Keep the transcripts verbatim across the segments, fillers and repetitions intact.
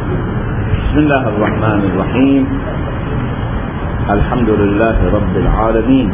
بسم الله الرحمن الرحيم. الحمد لله رب العالمين.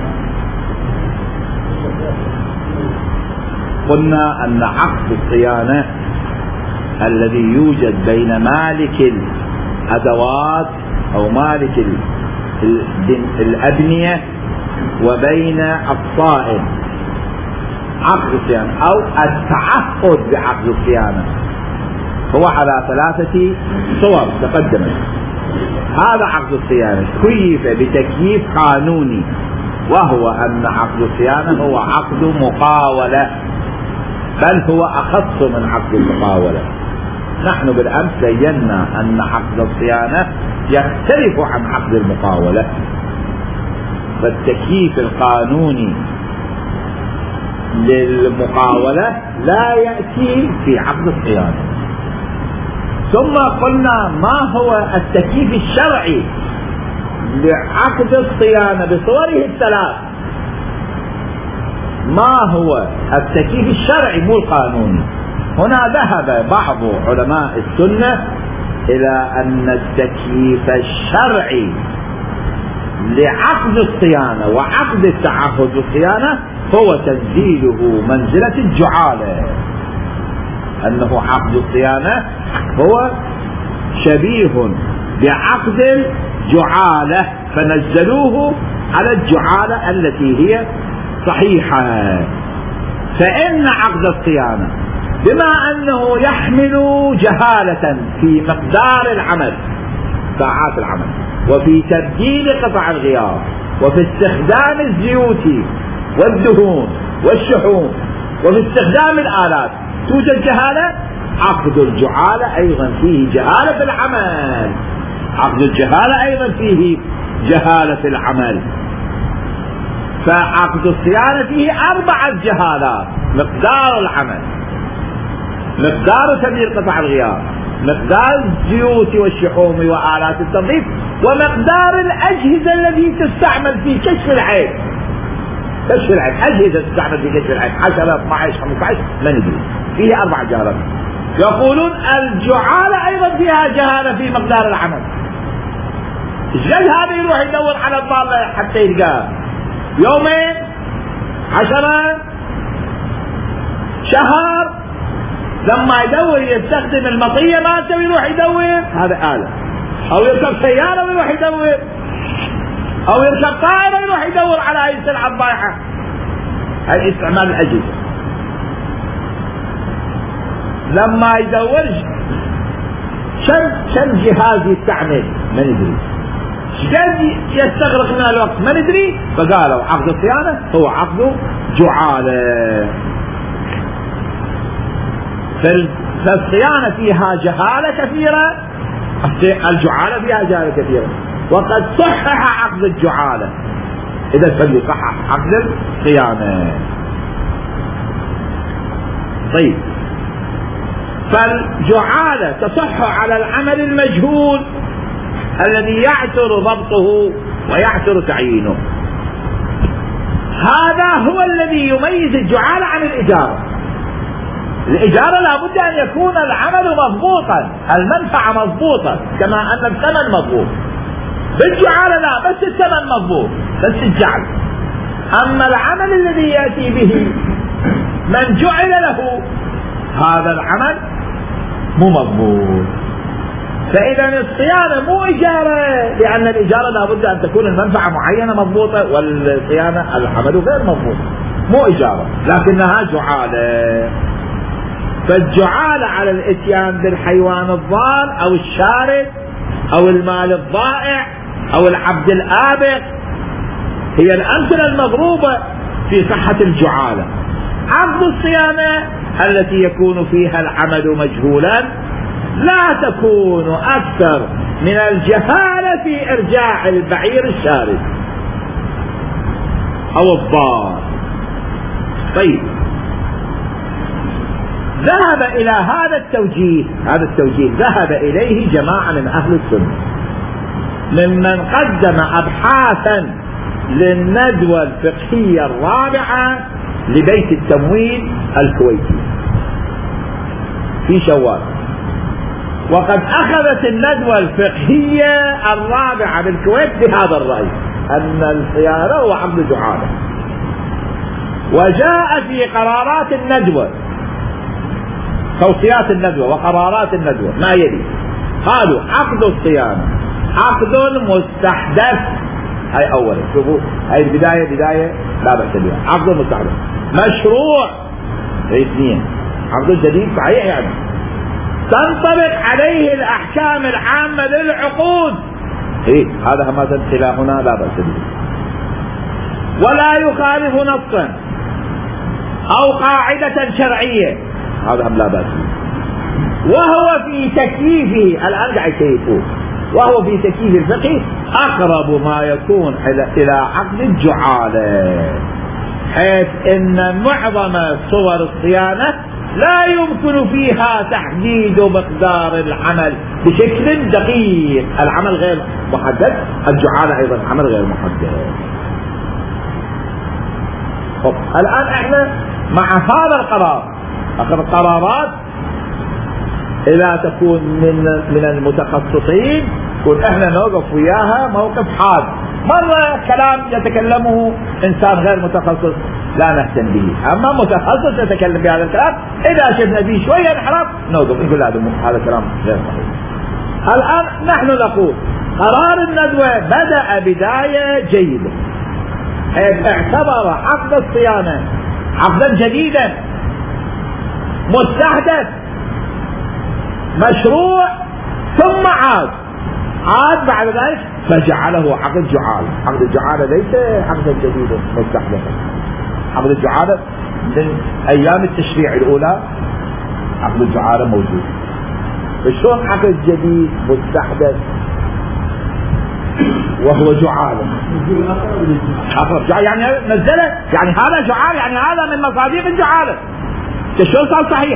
قلنا أن عقد الصيانة الذي يوجد بين مالك الأدوات أو مالك الأبنية وبين الصائن عقد الصيانة أو التعهد بعقد الصيانة هو على ثلاثة صور تقدمت. هذا عقد الصيانة كيف بتكييف قانوني، وهو أن عقد الصيانة هو عقد مقاولة، بل هو أخص من عقد المقاولة. نحن بالأمس بينا أن عقد الصيانة يختلف عن عقد المقاولة، فالتكييف القانوني للمقاولة لا يأتي في عقد الصيانة. ثم قلنا ما هو التكييف الشرعي لعقد الصيانة بصوره الثلاث. ما هو التكييف الشرعي مو القانوني؟ هنا ذهب بعض علماء السنة إلى أن التكييف الشرعي لعقد الصيانة وعقد التعهد بالصيانة هو تنزيله منزلة الجعالة، أنه عقد الصيانة هو شبيه بعقد الجعالة، فنزلوه على الجعالة التي هي صحيحة. فإن عقد الصيانة بما أنه يحمل جهالة في مقدار العمل، ساعات العمل، وفي تبديل قطع الغيار، وفي استخدام الزيوت والدهون والشحوم، وفي استخدام الآلات توجد جهالة، عقد الجعالة أيضا فيه جهالة في العمل. عقد الجهالة أيضا فيه جهالة في العمل. فعقد الصيانة فيه أربعة جهالات: مقدار العمل، مقدار تبديل قطع الغيار، مقدار الزيوت والشحوم وآلات التنظيف، ومقدار الأجهزة التي تستعمل في كشف العين. كشف العين أجهزة تستعمل في كشف العين عشرة اثني عشر خمسة عشر ما ندري، فيه أربع جهالات. يقولون الجعالة أيضا فيها جهالة في مقدار العمل. الجل هذا يروح يدور على الضالة حتى يلقاه يومين عشرة شهر، لما يدور يستخدم المطية مالته ويروح يدور، هذا آلة. أو يركب سيارة ويروح يدور، أو يركب طائرة ويروح يدور على هاي السلعة الضايعة. هاي استعمال الأجهزة. لما يدور كم كم جهاز يستعمل ما ندري، شقد يستغرق من الوقت ما ندري، فقالوا عقد الصيانة هو عقد جعالة. فالصيانة فيها جهالة كثيرة، الجعالة فيها جهالة كثيرة، وقد صحح عقد الجعالة، إذا فليصحح عقد الصيانة. طيب، فالجعالة تصح على العمل المجهول الذي يعثر ضبطه ويعثر تعيينه. هذا هو الذي يميز الجعالة عن الإجارة. الإجارة لابد أن يكون العمل مضبوطا، المنفعة مضبوطة، كما أن الثمن مضبوط. بالجعالة لا، بس الثمن مضبوط، بس الجعل. أما العمل الذي يأتي به من جعل له هذا العمل مو مضبوط. فإذا الصيانة مو إجارة، لأن الإجارة لابد أن تكون المنفعة معينة مضبوطة، والصيانة العمل غير مضبوط، مو إجارة، لكنها جعالة. فالجعالة على الاتيان بالحيوان الضار أو الشارد أو المال الضائع أو العبد الآبق هي الأمثلة المضروبة في صحة الجعالة. عقد الصيانة التي يكون فيها العمل مجهولا لا تكون أكثر من الجهالة في إرجاع البعير الشارد أو الضار. طيب، ذهب إلى هذا التوجيه هذا التوجيه ذهب إليه جماعة من أهل السنة ممن قدم أبحاثا للندوة الفقهية الرابعة لبيت التمويل الكويتي في شوال. وقد أخذت الندوة الفقهية الرابعة بالكويت بهذا الرأي أن الصيانة هو عقد جعالة. وجاء في قرارات الندوة، توصيات الندوة وقرارات الندوة ما يلي: قالوا عقد الصيانة عقد مستحدث، هاي أولا، شوفوا هاي البداية بداية لا بأس بها، عقد مستحدث. مشروع، هاي اثنين، عقد جديد صحيح يعني تنطبق عليه الأحكام العامة للعقود، إيه هذا همازة خلافنا لا بأس به. ولا يخالف نصا أو قاعدة شرعية، هذا هم لا بأس به. وهو في تكييفه، الآن قاعد يكيفوه، وهو في تكييف الفقه أقرب ما يكون إلى عقد الجعالة، حيث إن معظم صور الصيانة لا يمكن فيها تحديد مقدار العمل بشكل دقيق، العمل غير محدد، الجعالة أيضا عمل غير محدد. طب الآن احنا مع هذا القرار، أخذ القرارات إذا تكون من من المتخصصين يكون احنا نوقف وياها موقف حاد. مرة كلام يتكلمه إنسان غير متخصص لا نهتم به، أما متخصص يتكلم بهذا الكلام إذا شفنا به شوية انحراف نوقف نقول هذا كلام غير صحيح. الآن نحن نقول قرار الندوة بدأ بداية جيدة، حيث اعتبر عقد الصيانة عقدا جديدا مستحدث مشروع، ثم عاد عاد بعد ذلك فجعله عقد جعالة. عقد الجعالة ليس عقدا جديدا مستحدثا، عقد الجعالة من أيام التشريع الأولى عقد الجعالة موجود. فشلون عقد جديد مستحدث وهو جعالة؟ أقرب يعني نزله، يعني هذا جعالة، يعني هذا من مصادق الجعالة. شلون صار صحيح؟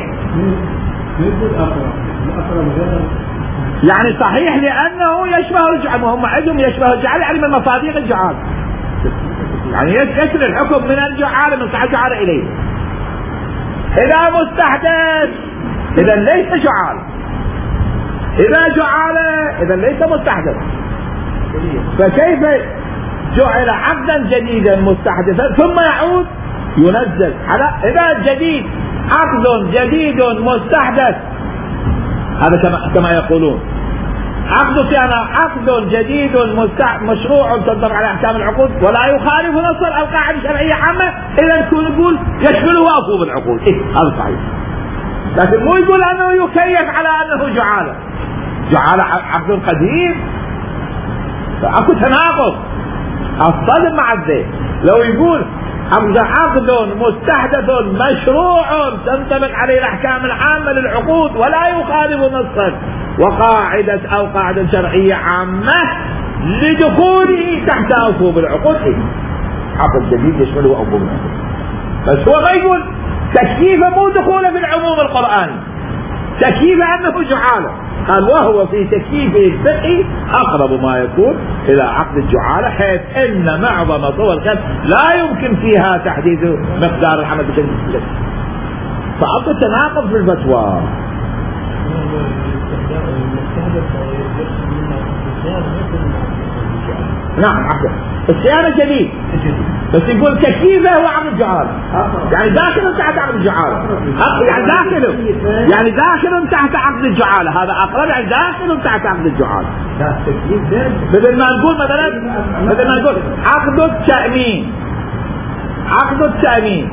يعني صحيح لأنه يشبه الجعالة، وهم عندهم يشبه الجعالة يعني من مصادق الجعالة، يعني يسر الحكم من الجعالة من صحة الجعالة إليه. إذا مستحدث إذا ليس جعالة، إذا جعالة إذا ليس مستحدث. فكيف جعل عقدا جديدا مستحدثا ثم يعود ينزل على إذا جديد عقد جديد مستحدث؟ هذا كما كما يقولون عقد صيانة عقد جديد مشروع تنطبق على أحكام العقود ولا يخالف نص القاعدة الشرعية عامة، إذا نكون نقول يشمله وأفوض العقود، إيه هذا صحيح. لكن مو يقول أنه يكيف على أنه جعالة، جعالة عقد قديم، فأكو تناقض. الصدم مع الذيل لو يقول عقد مستحدث مشروع تنطبق عليه الأحكام العامة للعقود ولا يخالف نصا وقاعدة أو قاعدة شرعية عامة لدخوله تحت أفوض العقود، عقد جديد يشمله أفوض العقود. بس هو ما يقول تكييف مو دخوله في العموم القرآني، تكييف أنه جعالة. قال وهو في تكييفه الفقهي أقرب ما يكون إلى عقد الجعالة، حيث إن معظم صور الكسب لا يمكن فيها تحديد مقدار العمل بشكل دقيق. فأعطوا التناقض في الفتوى. نعم عقد الصيانة جديد، بس يقول تكييفه هو عقد الجعالة، يعني داخل تحت عقد الجعالة، يعني داخل يعني داخل تحت عقد الجعالة، هذا أقرب، يعني داخل تحت عقد الجعالة. بدل ما نقول مثلا بدل ما نقول عقد التأمين، عقد التأمين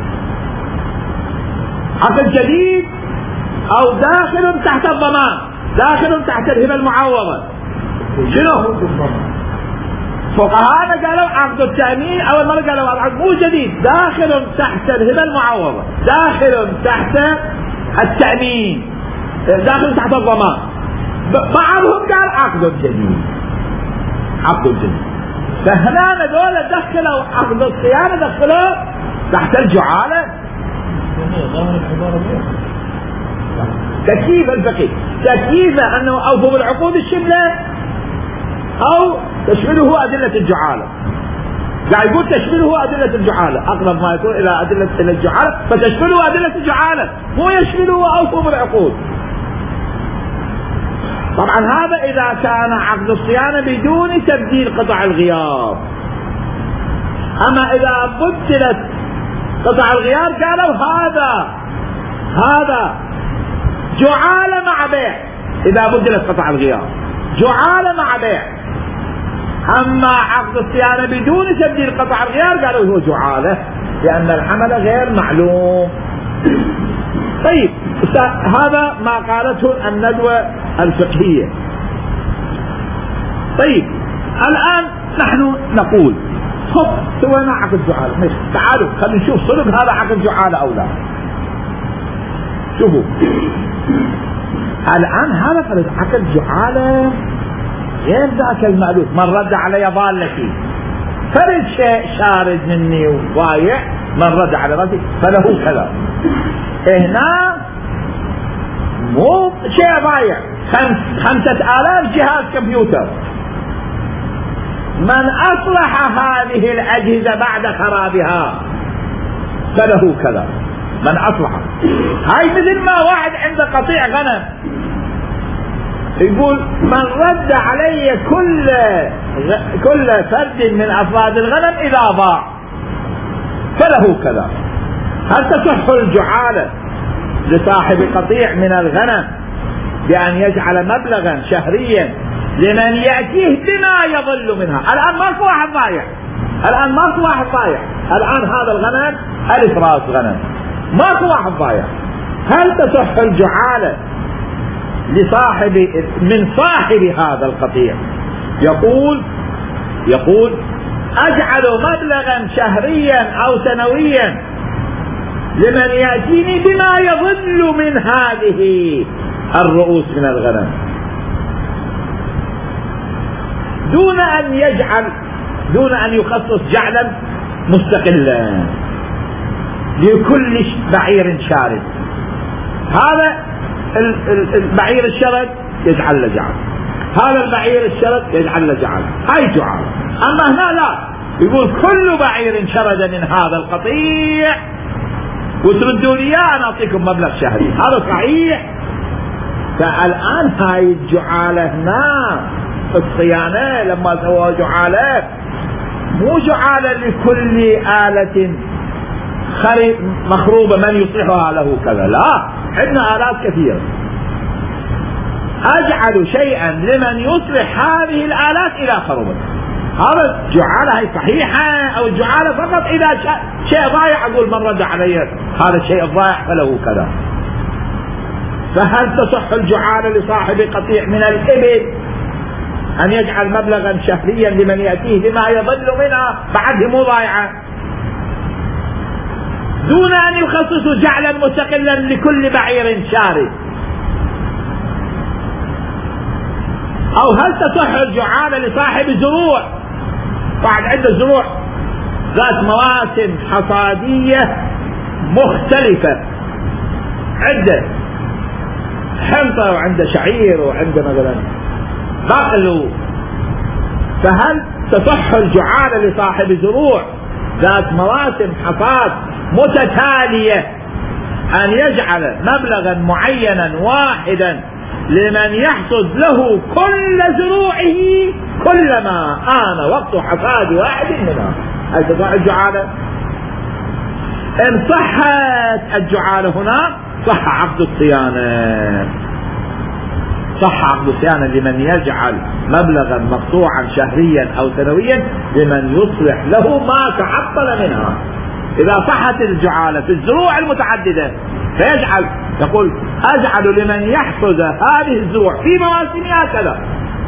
عقد جديد أو داخل تحت الضمان، داخل تحت الهبة المعوضة. شنو؟ فقهاءنا قالوا عقد التأمين أول مرة قالوا العقد مو جديد، داخل تحت الهبة المعوضة، داخل تحت التأمين، داخل تحت الضمان. بعضهم قال عقد جديد، عقد جديد. فهنا دول دخلوا عقد الصيانة دخلوا تحت الجعالة. تكييف الفقيه تكييف أنه أوفوا بالعقود الشملة أو تشمله أدلة الجعالة. قاعد يقول تشمله أدلة الجعالة، أقرب ما يكون إلى أدلة إلى الجعالة، فتشمله أدلة الجعالة مو يشمله أوفوا بالعقود. طبعا هذا إذا كان عقد الصيانة بدون تبديل قطع الغيار. أما إذا بدلت قطع الغيار قالوا هذا هذا جعالة مع بيع. إذا بدلت قطع الغيار جعالة مع بيع. أما عقد الصيانة بدون تبديل قطع الغيار قالوا هو جعالة لأن الحمل غير معلوم. طيب هذا ما قالته الندوة الفقهية. طيب الآن نحن نقول خب سوينا عقد جعالة، تعالوا خلينا نشوف صدق هذا عقد جعالة أو لا. شوفوا الآن هذا فرض عقد جعالة غير ذاك المألوف. من رد علي ضالتي فرد شيء شارد مني وضايع، من رد على ضالتي فله كذا. هنا مو شيء ضايع، خمس خمسة آلاف جهاز كمبيوتر. من أصلح هذه الأجهزة بعد خرابها فله كذا. من أصلحها هاي مثل ما واحد عنده قطيع غنم يقول من رد علي كل كل فرد من أفراد الغنم إذا ضاع فله كذا. هل تصح الجعالة لصاحب قطيع من الغنم بأن يجعل مبلغا شهريا لمن يأتيه بما يضل منها؟ الآن ماكو واحد ضايع، الآن ماكو واحد ضايع، الآن هذا الغنم ألف راس غنم ماكو واحد ضايع. هل تصح الجعالة لصاحب من صاحب هذا القطيع؟ يقول يقول أجعل مبلغا شهريا أو سنويا لمن يأتيني بما يضل من هذه الرؤوس من الغنم، دون أن يجعل دون أن يخصص جعلا مستقلا لكل بعير شارد. هذا البعير الشرد يجعل له جعل، هذا البعير الشرد يجعل له جعل، هاي جعل. أما هنا لا، يقول كل بعير شرد من هذا القطيع وتردوا لي أنا أعطيكم مبلغ شهري، هذا صحيح. فالآن هاي الجعالة هنا الصيانة لما سووا جعالة مو جعالة لكل آلة مخروبة من يصلحها له كذا، لا، عندنا آلات كثيرة. أجعل شيئا لمن يصلح هذه الآلات إذا خربت. هذا الجعالة هي صحيحة، أو الجعالة فقط إذا شيء ضايع أقول من رد علي هذا الشيء الضايع فله كذا. فهل تصح الجعالة لصاحب قطيع من الإبل أن يجعل مبلغا شهريا لمن يأتيه بما يضل منها بعده مو ضايعة، دون أن يخصصوا جعلا مستقلا لكل بعير شارد؟ أو هل تصح الجعالة لصاحب زروع؟ واحد عنده زروع ذات مواسم حصادية مختلفة، عنده حنطة وعنده شعير وعنده مثلا بقل، فهل تصح الجعالة لصاحب زروع ذات مواسم حصاد متتالية أن يجعل مبلغا معينا واحدا لمن يحصد له كل زروعه كلما آن وقت حصاد واحد منها؟ هل تصح الجعالة؟ إن صحت الجعالة هنا صح عقد الصيانة، صح عقد الصيانة لمن يجعل مبلغا مقطوعا شهريا أو سنويا لمن يصلح له ما تعطل منها. إذا صحت الجعالة في الزروع المتعددة فيجعل، يقول أجعل لمن يحصد هذه الزروع في مواسمها كذا،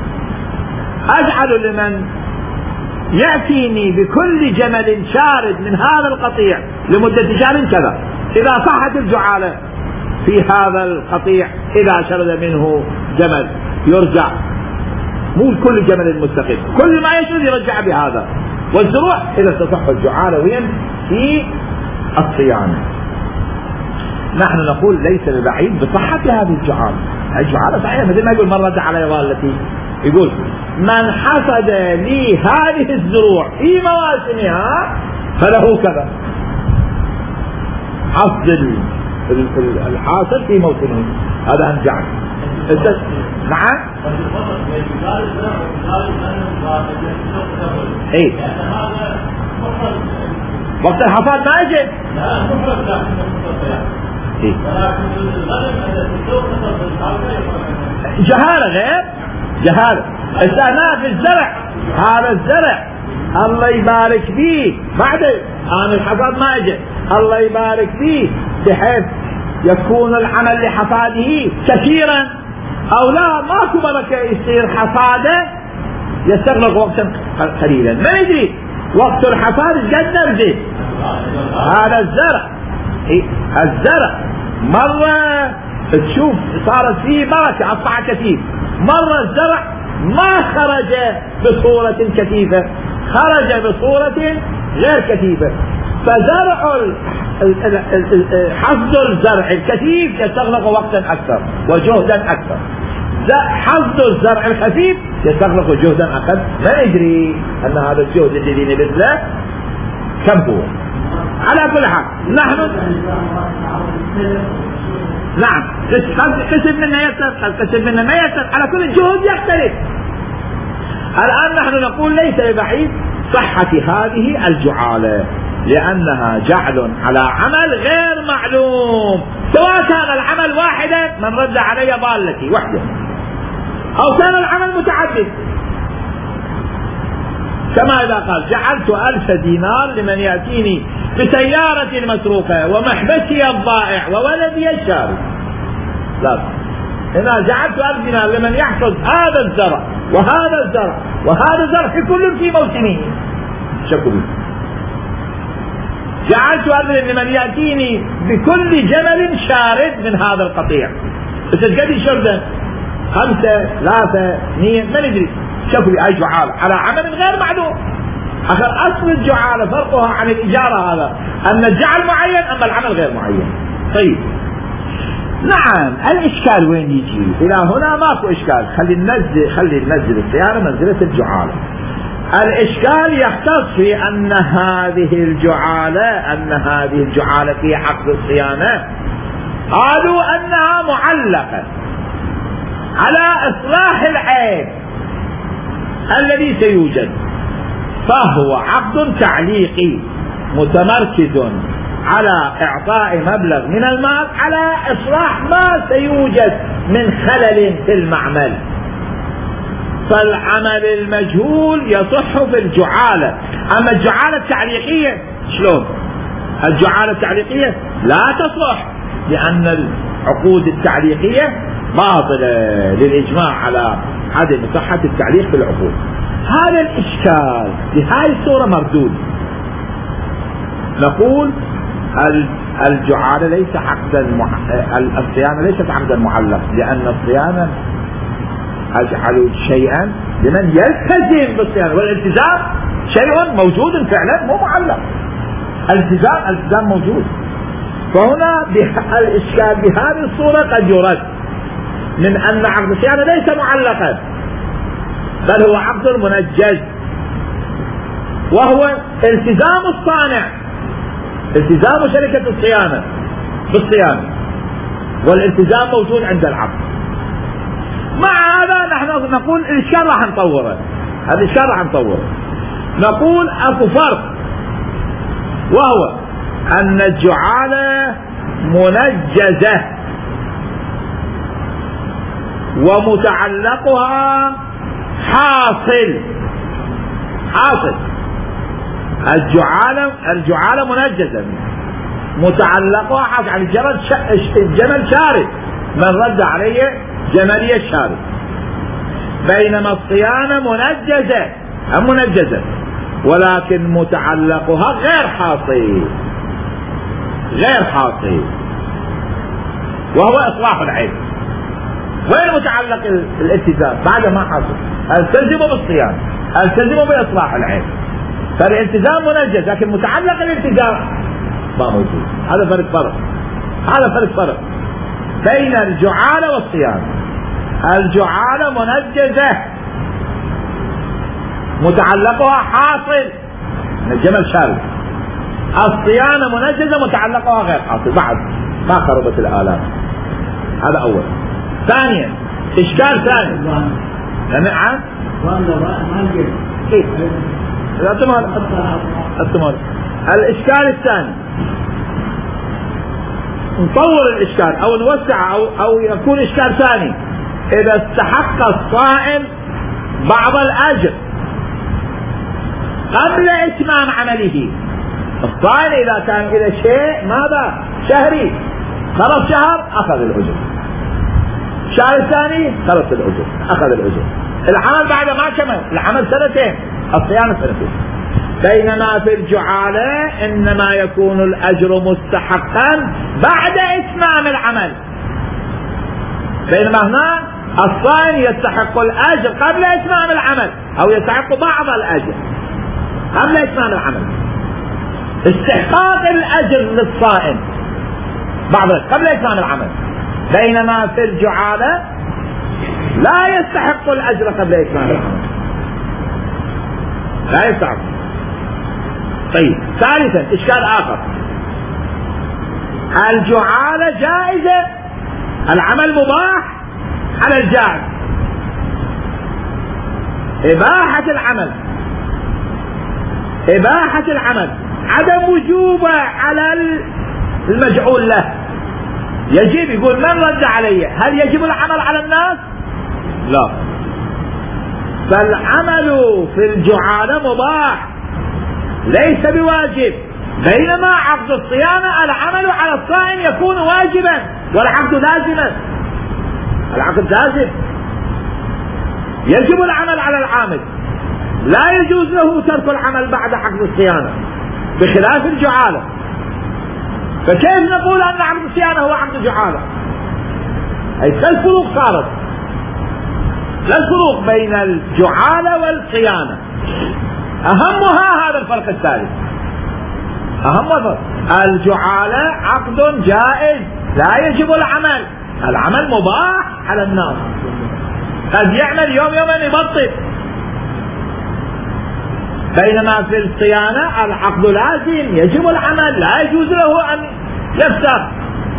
أجعل لمن يأتيني بكل جمل شارد من هذا القطيع لمدة شهر كذا. إذا صحت الجعالة في هذا القطيع إذا شرد منه جمل يرجع، مو كل جمل مستقل، كل ما يشرد يرجع بهذا. والزروع إذا تصح الجعالة وين؟ في الصيانة. نحن نقول ليس البعيد بصحة هذه الجعالة، الجعالة صحيحة مثل ما يقول من رد علي ضالتي، يقول من حصد لي هذه الزروع في مواسمها فله كذا، حصد الحاصل في موسمه هذا أنجع. نعم. اي وقت الحصاد ما يجي. إيه؟ جهالة غير جهالة. استثناء في الزرع، هذا الزرع الله يبارك فيه بعد آن الحصاد ما يجي، الله يبارك فيه بحيث يكون العمل لحصاده كثيرا او لا ماكو بركة، يصير حصاده يستغرق وقتا قليلا، ما يدري وقت الحصاد قد نرجع. هذا الزرع إيه؟ الزرع مرة تشوف صارت فيه بركة أصبح كثيف، مرة الزرع ما خرج بصورة كثيفة، خرج بصورة غير كثيفة، فزرع حصد الزرع الكثيف يستغرق وقتا أكثر وجهدا أكثر، حصد الزرع الخفيف يستغرق جهدا أقل. ما يدري أن هذا الجهد الذي نبذله كم هو. على كل حال نحن نعم كسب منا يسر، كسب منا ما يسر، على كل الجهود يختلف. الآن نحن نقول ليس بعيد صحة هذه الجعالة، لأنها جعل على عمل غير معلوم، سواء كان العمل واحدا من رد علي ضالتي وحده، أو كان العمل متعدد، كما إذا قال جعلت ألف دينار لمن يأتيني بسيارتي المسروقة ومحبسي الضائع وولدي الشارد. لا، هنا جعلت ألف دينار لمن يحصد هذا الزرع وهذا الزرع وهذا الزرع في كل في موسمه. شكرا. جعلت ألف لمن يأتيني بكل جمل شارد من هذا القطيع. بس قد شردا خمسة ثلاثة اثنين ما ندري. شوفوا أي جعالة على عمل غير معلوم. آخر أصل الجعالة فرقها عن الإجارة هذا أن الجعل معين أما العمل غير معين. طيب نعم، الإشكال وين يجي؟ إلى هنا ماكو إشكال، خلي ننزل خلي ننزل الصيانة منزلة الجعالة. الإشكال يختص في أن هذه الجعالة أن هذه الجعالة في عقد الصيانة قالوا أنها معلقة على إصلاح العيب الذي سيوجد، فهو عقد تعليقي متمركز على إعطاء مبلغ من المال على إصلاح ما سيوجد من خلل في المعمل. فالعمل المجهول يصح في الجعالة، أما الجعالة التعليقية شلون؟ الجعالة التعليقية لا تصلح، لأن العقود التعليقية باطلة للإجماع على عدم صحة التعليق في العقود. هذا الإشكال بهاي الصورة مردود. نقول الجعالة ليس عقدا مع... الصيانة ليست عقدا معلق، لأن الصيانة أجعل شيئا لمن يلتزم بالصيانة، والالتزام شيء موجود فعلا مو معلق. الالتزام الالتزام موجود. فهنا الإشكال بهذه الصورة قد يرد من أن عقد الصيانة ليس معلقا بل هو عقد منجز، وهو التزام الصانع، التزام شركة الصيانة بالصيانة، والالتزام موجود عند العقد. مع هذا نحن نقول الإشكال راح نطوره، هذا الإشكال راح نطوره. نقول أكو فرق، وهو أن الجعالة منجزة ومتعلقها حاصل حاصل الجعالة الجعالة منجزة متعلقها حاصل، يعني الجمل الجمل شارد، من رد علي جملية الشارد. بينما الصيانة منجزة هم منجزة ولكن متعلقها غير حاصل غير حاصل وهو إصلاح العيب. وين متعلق الالتزام؟ بعد ما حصل التزموا بالصيانة، التزموا بإصلاح العيب. فالالتزام منجز لكن متعلق الالتزام ما موجود. هذا فرق فرق هذا فرق فرق بين الجعالة والصيانة. الجعالة منجزة متعلقها حاصل، الجمل شارد. الصيانة منجزة متعلقها غير حاصل، بعد ما خربت الآلات. هذا أول. ثانيا إشكال ثاني. نعم. الإشكال الثاني نطور الإشكال أو نوسع أو, أو يكون إشكال ثاني. إذا استحق الصائم بعض الأجر قبل إتمام عمله، الصائم إذا كان إلى شيء ماذا شهري خلص شهر أخذ الأجر، الشهر الثاني خلص الأجر أخذ الأجر، العمل بعد ما كمل العمل سنتين الصيام سنتين. بينما في الجعالة إنما يكون الأجر مستحقا بعد إتمام العمل، بينما هنا الصائم يستحق الأجر قبل إتمام العمل أو يستحق بعض الأجر قبل إتمام العمل. استحقاق الأجر للصائم بعض قبل إتمام العمل، بينما في الجعالة لا يستحق الأجر قبل إتمام العمل، لا يستحق. طيب ثالثا إشكال آخر، الجعالة جائزة، العمل مباح على الجائز، إباحة العمل إباحة العمل عدم وجوبه على المجعول له. يجب، يقول من رد علي، هل يجب العمل على الناس؟ لا، فالعمل في الجعالة مباح ليس بواجب، بينما عقد الصيانة العمل على الصائم يكون واجبا والعقد لازما، العقد لازم، يجب العمل على العامل، لا يجوز له ترك العمل بعد عقد الصيانة بخلاف الجعالة. فكيف نقول أن عقد الصيانة هو عقد جعالة؟ أي الفروق صارت، لا الفروق بين الجعالة والصيانة، أهمها هذا الفرق الثالث، أهم فرق، الجعالة عقد جائز لا يجب العمل، العمل مباح على الناس، قد يعمل يوم يومين يبطل، بينما في الصيانة العقد لازم يجب العمل لا يجوز له أن يفسخ.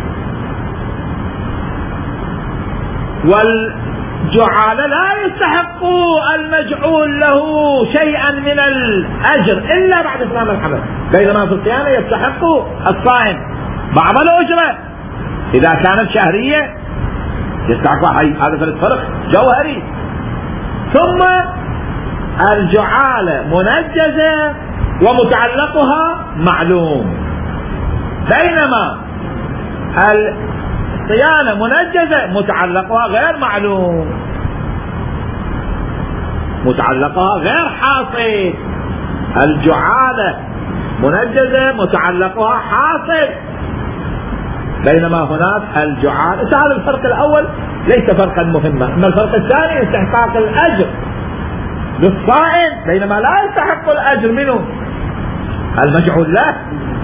والجعالة لا يستحق المجعول له شيئا من الأجر إلا بعد إتمام العمل، بينما في الصيانة يستحق الصائم بعض الأجرة إذا كانت شهرية، يستحق، هذا الفرق جوهري. ثم الجعالة منجزة ومتعلقها معلوم، بينما الصيانة منجزة متعلقها غير معلوم، متعلقها غير حاصل. الجعالة منجزة متعلقها حاصل، بينما هناك الجعالة. هذا الفرق الأول ليس فرقا مهما، أما الفرق الثاني استحقاق الأجر للصائم، بينما لا يستحق الأجر منه المجعول له.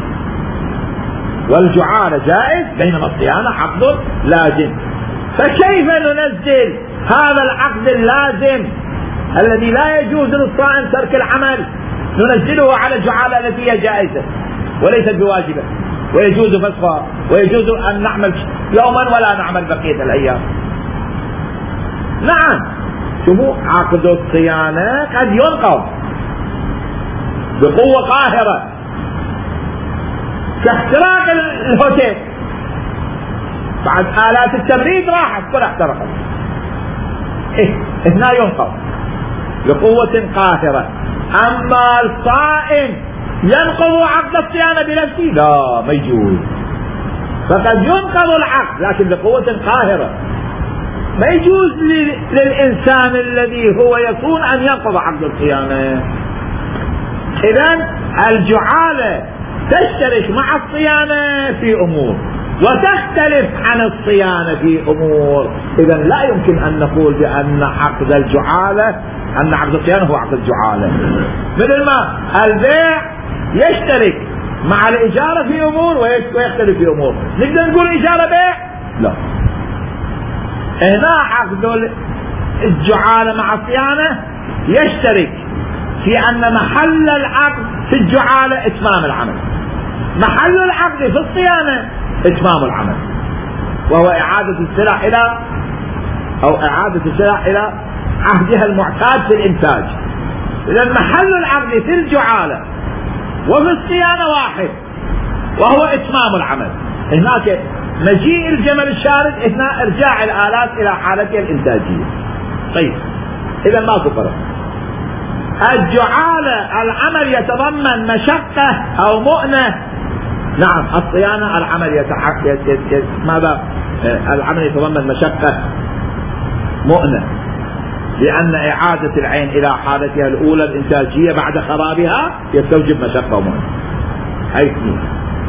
والجعالة جائز بينما الصيانة عقد لازم. فكيف ننزل هذا العقد اللازم الذي لا يجوز للصائم ترك العمل، ننزله على الجعالة التي هي جائزة وليست بواجبة ويجوز فسخها ويجوز أن نعمل يوما ولا نعمل بقية الأيام؟ نعم، شوفوا، عقد الصيانة قد ينقض بقوة قاهرة كاحتراق الهوتيل، بعد آلات التبريد راحت كلها احترقت، إيه هنا ينقض بقوة قاهرة. أما الصائم ينقض عقد الصيانة بنفسه؟ لا، ما يجوز. فقد ينقض العقد لكن بقوة قاهرة، ما يجوز للإنسان الذي هو يصون أن ينقض عقد الصيانة. إذن الجعالة تشترك مع الصيانة في أمور وتختلف عن الصيانة في أمور. إذن لا يمكن أن نقول بأن عقد الجعالة أن عقد الصيانة هو عقد الجعالة، مثل ما البيع يشترك مع الإجارة في أمور ويختلف في أمور. نقدر نقول إجارة بيع؟ لا. هنا عقد الجعالة مع الصيانة يشترك في أن محل العقد في الجعالة إتمام العمل، محل العقد في الصيانة إتمام العمل، وهو إعادة السلع إلى أو إعادة السلع إلى عهدها المعتاد في الإنتاج. إذا محل العقد في الجعالة وفي الصيانة واحد، وهو إتمام العمل. هناك مجيء الجمل الشارد اثناء إرجاع الآلات إلى حالتها الإنتاجية. طيب إذا ماكو فرق. الجعالة العمل يتضمن مشقة أو مؤنة. نعم الصيانة العمل يتحقق ماذا؟ العمل يتضمن مشقة مؤنة، لأن إعادة العين إلى حالتها الأولى الإنتاجية بعد خرابها يستوجب مشقة ومؤنة. هاي اثنين.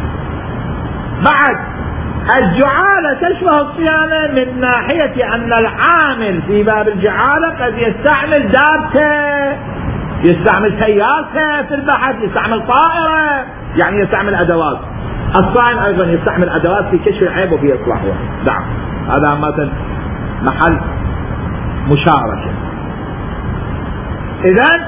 بعد الجعالة تشبه الصيانة من ناحية أن العامل في باب الجعالة قد يستعمل دابته، يستعمل سيارته في البحث، يستعمل طائرة، يعني يستعمل أدوات. الصائن أيضا يستعمل أدوات في كشف العيب وفي إصلاحه. نعم هذا مثلا محل مشاركة. إذن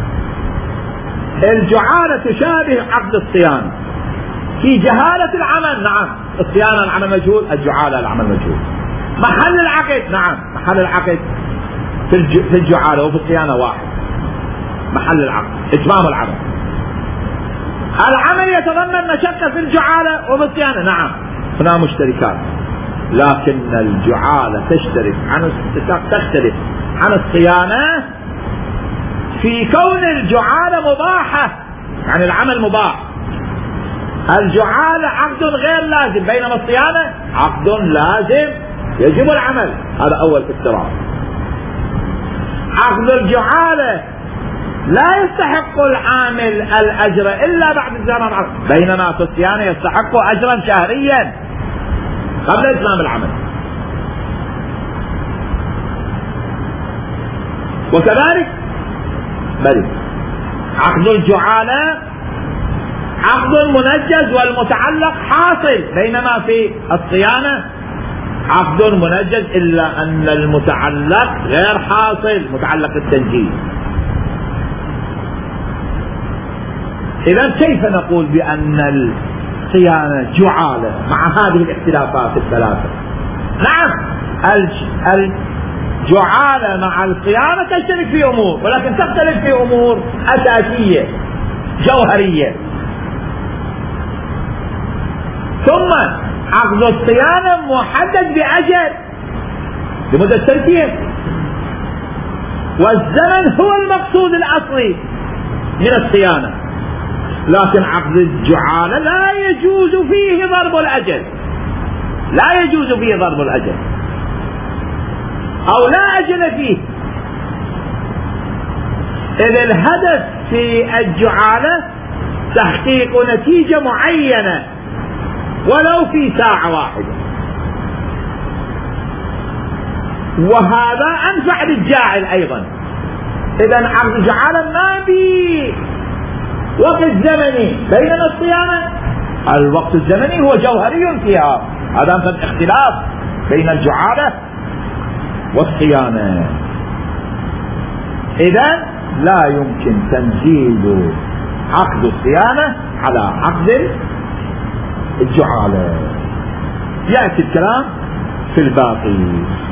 الجعالة تشابه عقد الصيانة في جهالة العمل. نعم الصيانة العمل مجهول، الجعالة العمل مجهول. محل العقد، نعم محل العقد في الجعالة وفي الصيانة واحد، محل العقد إتمام العمل. العمل يتضمن مشقة في الجعالة وفي الصيانة، نعم هنا مشتركات، لكن الجعالة تشترك عن تختلف عن الصيانة في كون الجعالة مباحة، يعني العمل مباح. الجعالة عقد غير لازم، بينما الصيانة عقد لازم يجب العمل. هذا أول افتراض. عقد الجعالة لا يستحق العامل الأجر إلا بعد الزمن، بينما في الصيانة يستحق أجرا شهريا قبل إتمام العمل. وكذلك بل عقد الجعالة عقد منجز والمتعلق حاصل، بينما في الصيانة عقد منجز إلا أن المتعلق غير حاصل، متعلق التنجيز. إذا كيف نقول بأن الصيانة جعالة مع هذه الاختلافات الثلاثة؟ نعم الجعالة مع الصيانة تشترك في أمور، ولكن تختلف في أمور أساسية جوهرية. ثم عقد الصيانة محدد بأجل لمدة سنتين، والزمن هو المقصود الأصلي من الصيانة، لكن عقد الجعالة لا يجوز فيه ضرب الأجل، لا يجوز فيه ضرب الأجل أو لا أجل فيه. إذ الهدف في الجعالة تحقيق نتيجة معينة ولو في ساعة واحدة، وهذا أنفع للجاعل أيضا. إذن عقد الجعالة ما بي وقت زمني، بينما الصيانة الوقت الزمني هو جوهري فيها. هذا مثل اختلاف بين الجعالة والصيانة. إذن لا يمكن تنزيل عقد الصيانة على عقد الجعالة. يأتي الكلام في الباقي.